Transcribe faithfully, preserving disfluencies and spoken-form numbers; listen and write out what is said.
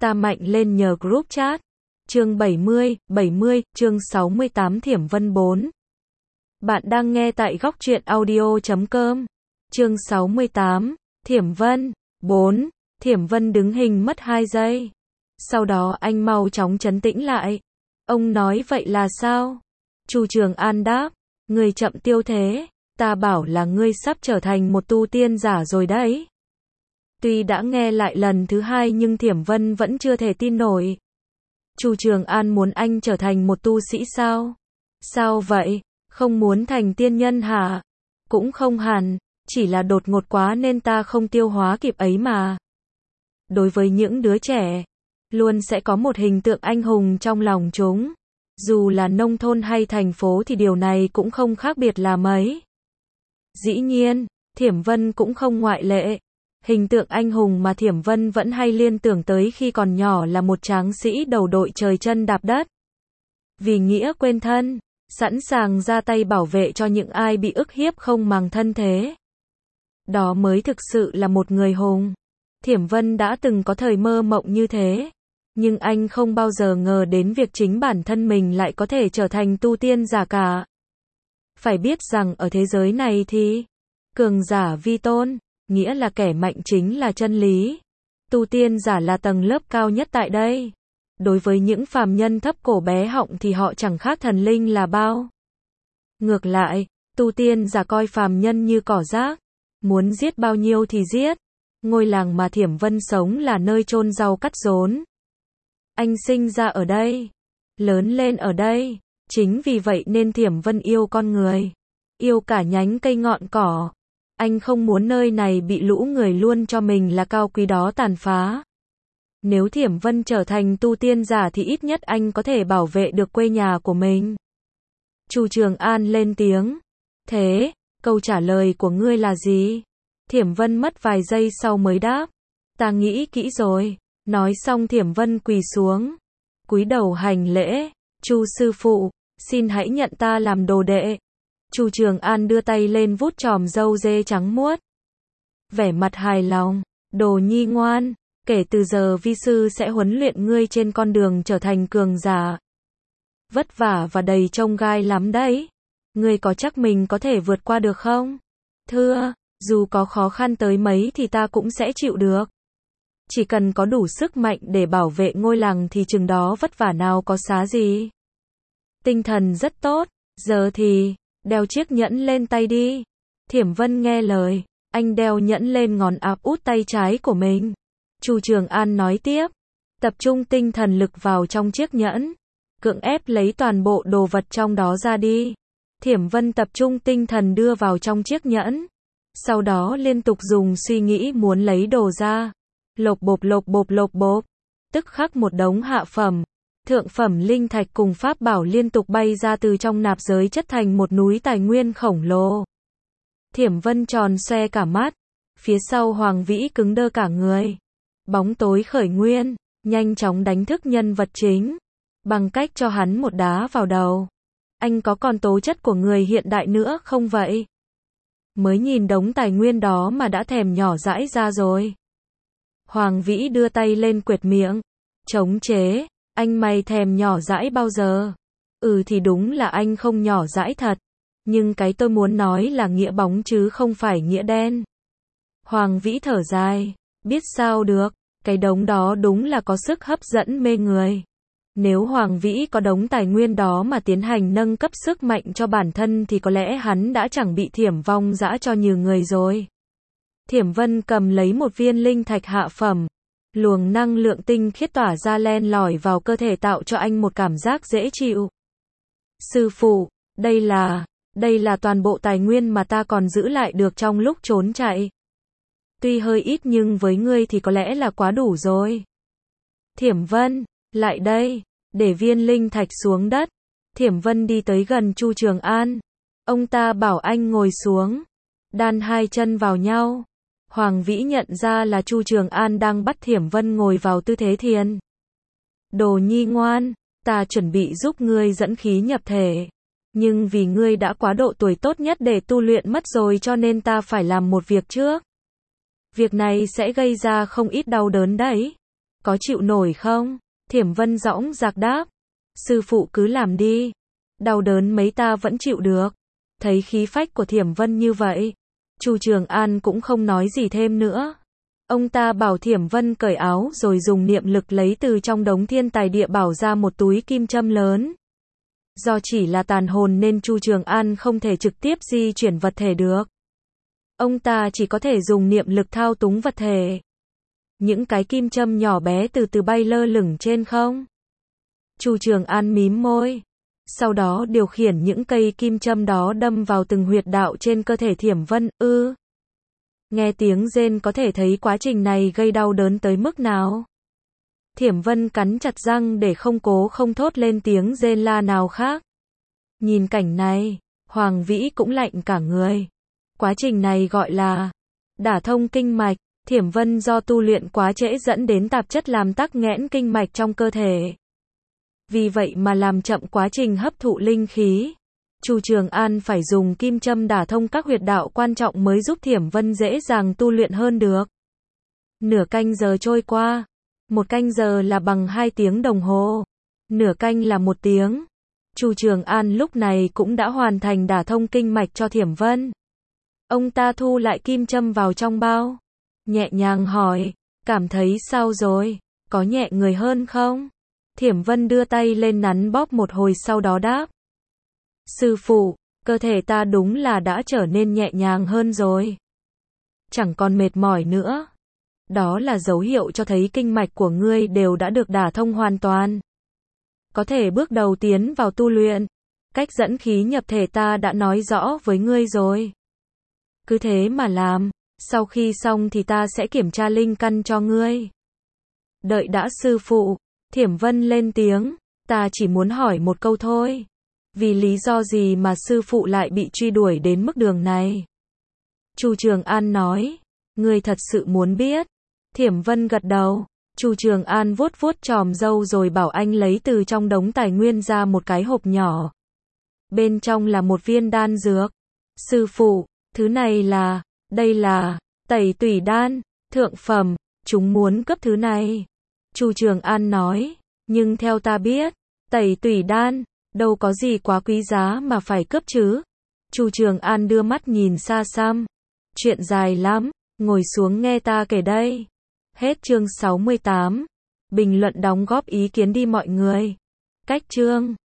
Ta mạnh lên nhờ group chat. Chương bảy mươi, bảy mươi, chương sáu mươi tám Thiểm Vân bốn. Bạn đang nghe tại góc truyện audio chấm com. Chương sáu mươi tám, Thiểm Vân bốn. Thiểm Vân đứng hình mất hai giây. Sau đó anh mau chóng trấn tĩnh lại. Ông nói vậy là sao? Chu Trường An đáp, người chậm tiêu thế, ta bảo là ngươi sắp trở thành một tu tiên giả rồi đấy. Tuy đã nghe lại lần thứ hai nhưng Thiểm Vân vẫn chưa thể tin nổi. Chu Trường An muốn anh trở thành một tu sĩ sao? Sao vậy? Không muốn thành tiên nhân hả? Cũng không hẳn, chỉ là đột ngột quá nên ta không tiêu hóa kịp ấy mà. Đối với những đứa trẻ, luôn sẽ có một hình tượng anh hùng trong lòng chúng. Dù là nông thôn hay thành phố thì điều này cũng không khác biệt là mấy. Dĩ nhiên, Thiểm Vân cũng không ngoại lệ. Hình tượng anh hùng mà Thiểm Vân vẫn hay liên tưởng tới khi còn nhỏ là một tráng sĩ đầu đội trời chân đạp đất. Vì nghĩa quên thân, sẵn sàng ra tay bảo vệ cho những ai bị ức hiếp không màng thân thế. Đó mới thực sự là một người hùng. Thiểm Vân đã từng có thời mơ mộng như thế. Nhưng anh không bao giờ ngờ đến việc chính bản thân mình lại có thể trở thành tu tiên giả cả. Phải biết rằng ở thế giới này thì cường giả vi tôn, nghĩa là kẻ mạnh chính là chân lý. Tu tiên giả là tầng lớp cao nhất tại đây. Đối với những phàm nhân thấp cổ bé họng thì họ chẳng khác thần linh là bao. Ngược lại, tu tiên giả coi phàm nhân như cỏ rác, muốn giết bao nhiêu thì giết. Ngôi làng mà Thiểm Vân sống là nơi chôn rau cắt rốn. Anh sinh ra ở đây, lớn lên ở đây, chính vì vậy nên Thiểm Vân yêu con người, yêu cả nhánh cây ngọn cỏ. Anh không muốn nơi này bị lũ người luôn cho mình là cao quý đó tàn phá. Nếu Thiểm Vân trở thành tu tiên giả thì ít nhất anh có thể bảo vệ được quê nhà của mình. Chu Trường An lên tiếng. Thế, câu trả lời của ngươi là gì? Thiểm Vân mất vài giây sau mới đáp. Ta nghĩ kỹ rồi. Nói xong Thiểm Vân quỳ xuống, cúi đầu hành lễ. Chu sư phụ, xin hãy nhận ta làm đồ đệ. Chu Trường An đưa tay lên vuốt chòm râu dê trắng muốt. Vẻ mặt hài lòng. Đồ nhi ngoan, kể từ giờ vi sư sẽ huấn luyện ngươi trên con đường trở thành cường giả. Vất vả và đầy chông gai lắm đấy. Ngươi có chắc mình có thể vượt qua được không? Thưa, dù có khó khăn tới mấy thì ta cũng sẽ chịu được. Chỉ cần có đủ sức mạnh để bảo vệ ngôi làng thì chừng đó vất vả nào có xá gì. Tinh thần rất tốt, giờ thì đeo chiếc nhẫn lên tay đi. Thiểm Vân nghe lời, anh đeo nhẫn lên ngón áp út tay trái của mình. Chu Trường An nói tiếp, tập trung tinh thần lực vào trong chiếc nhẫn, cưỡng ép lấy toàn bộ đồ vật trong đó ra đi. Thiểm Vân tập trung tinh thần đưa vào trong chiếc nhẫn, sau đó liên tục dùng suy nghĩ muốn lấy đồ ra. Lộp bộp lộp bộp lộp bộp, tức khắc một đống hạ phẩm, thượng phẩm linh thạch cùng pháp bảo liên tục bay ra từ trong nạp giới chất thành một núi tài nguyên khổng lồ. Thiểm Vân tròn xoe cả mắt, phía sau Hoàng Vĩ cứng đơ cả người. Bóng tối khởi nguyên, nhanh chóng đánh thức nhân vật chính, bằng cách cho hắn một đá vào đầu. Anh có còn tố chất của người hiện đại nữa không vậy? Mới nhìn đống tài nguyên đó mà đã thèm nhỏ dãi ra rồi. Hoàng Vĩ đưa tay lên quệt miệng, chống chế, anh mày thèm nhỏ dãi bao giờ? Ừ thì đúng là anh không nhỏ dãi thật, nhưng cái tôi muốn nói là nghĩa bóng chứ không phải nghĩa đen. Hoàng Vĩ thở dài, biết sao được, cái đống đó đúng là có sức hấp dẫn mê người. Nếu Hoàng Vĩ có đống tài nguyên đó mà tiến hành nâng cấp sức mạnh cho bản thân thì có lẽ hắn đã chẳng bị Thiểm vong dã cho nhiều người rồi. Thiểm Vân cầm lấy một viên linh thạch hạ phẩm, luồng năng lượng tinh khiết tỏa ra len lỏi vào cơ thể tạo cho anh một cảm giác dễ chịu. Sư phụ, đây là, đây là toàn bộ tài nguyên mà ta còn giữ lại được trong lúc trốn chạy. Tuy hơi ít nhưng với ngươi thì có lẽ là quá đủ rồi. Thiểm Vân, lại đây, để viên linh thạch xuống đất. Thiểm Vân đi tới gần Chu Trường An. Ông ta bảo anh ngồi xuống, đan hai chân vào nhau. Hoàng Vĩ nhận ra là Chu Trường An đang bắt Thiểm Vân ngồi vào tư thế thiền. Đồ nhi ngoan, ta chuẩn bị giúp ngươi dẫn khí nhập thể. Nhưng vì ngươi đã quá độ tuổi tốt nhất để tu luyện mất rồi cho nên ta phải làm một việc trước. Việc này sẽ gây ra không ít đau đớn đấy. Có chịu nổi không? Thiểm Vân dõng dạc đáp. Sư phụ cứ làm đi. Đau đớn mấy ta vẫn chịu được. Thấy khí phách của Thiểm Vân như vậy, Chu Trường An cũng không nói gì thêm nữa. Ông ta bảo Thiểm Vân cởi áo rồi dùng niệm lực lấy từ trong đống thiên tài địa bảo ra một túi kim châm lớn. Do chỉ là tàn hồn nên Chu Trường An không thể trực tiếp di chuyển vật thể được. Ông ta chỉ có thể dùng niệm lực thao túng vật thể. Những cái kim châm nhỏ bé từ từ bay lơ lửng trên không. Chu Trường An mím môi. Sau đó điều khiển những cây kim châm đó đâm vào từng huyệt đạo trên cơ thể Thiểm Vân, ư. Nghe tiếng rên có thể thấy quá trình này gây đau đớn tới mức nào. Thiểm Vân cắn chặt răng để không cố không thốt lên tiếng rên la nào khác. Nhìn cảnh này, Hoàng Vĩ cũng lạnh cả người. Quá trình này gọi là đả thông kinh mạch. Thiểm Vân do tu luyện quá trễ dẫn đến tạp chất làm tắc nghẽn kinh mạch trong cơ thể. Vì vậy mà làm chậm quá trình hấp thụ linh khí. Chu Trường An phải dùng kim châm đả thông các huyệt đạo quan trọng mới giúp Thiểm Vân dễ dàng tu luyện hơn được. Nửa canh giờ trôi qua. Một canh giờ là bằng hai tiếng đồng hồ. Nửa canh là một tiếng. Chu Trường An lúc này cũng đã hoàn thành đả thông kinh mạch cho Thiểm Vân. Ông ta thu lại kim châm vào trong bao. Nhẹ nhàng hỏi, cảm thấy sao rồi? Có nhẹ người hơn không? Thiểm Vân đưa tay lên nắn bóp một hồi sau đó đáp. Sư phụ, cơ thể ta đúng là đã trở nên nhẹ nhàng hơn rồi. Chẳng còn mệt mỏi nữa. Đó là dấu hiệu cho thấy kinh mạch của ngươi đều đã được đả thông hoàn toàn. Có thể bước đầu tiến vào tu luyện. Cách dẫn khí nhập thể ta đã nói rõ với ngươi rồi. Cứ thế mà làm. Sau khi xong thì ta sẽ kiểm tra linh căn cho ngươi. Đợi đã sư phụ. Thiểm Vân lên tiếng. Ta chỉ muốn hỏi một câu thôi. Vì lý do gì mà sư phụ lại bị truy đuổi đến mức đường này? Chu Trường An nói. Ngươi thật sự muốn biết? Thiểm Vân gật đầu. Chu Trường An vuốt vuốt chòm râu rồi bảo anh lấy từ trong đống tài nguyên ra một cái hộp nhỏ. Bên trong là một viên đan dược. Sư phụ, thứ này là, đây là, tẩy tủy đan, thượng phẩm, chúng muốn cấp thứ này. Chu Trường An nói, nhưng theo ta biết, tẩy tủy đan, đâu có gì quá quý giá mà phải cướp chứ. Chu Trường An đưa mắt nhìn xa xăm. Chuyện dài lắm, ngồi xuống nghe ta kể đây. Hết chương sáu mươi tám. Bình luận đóng góp ý kiến đi mọi người. Cách chương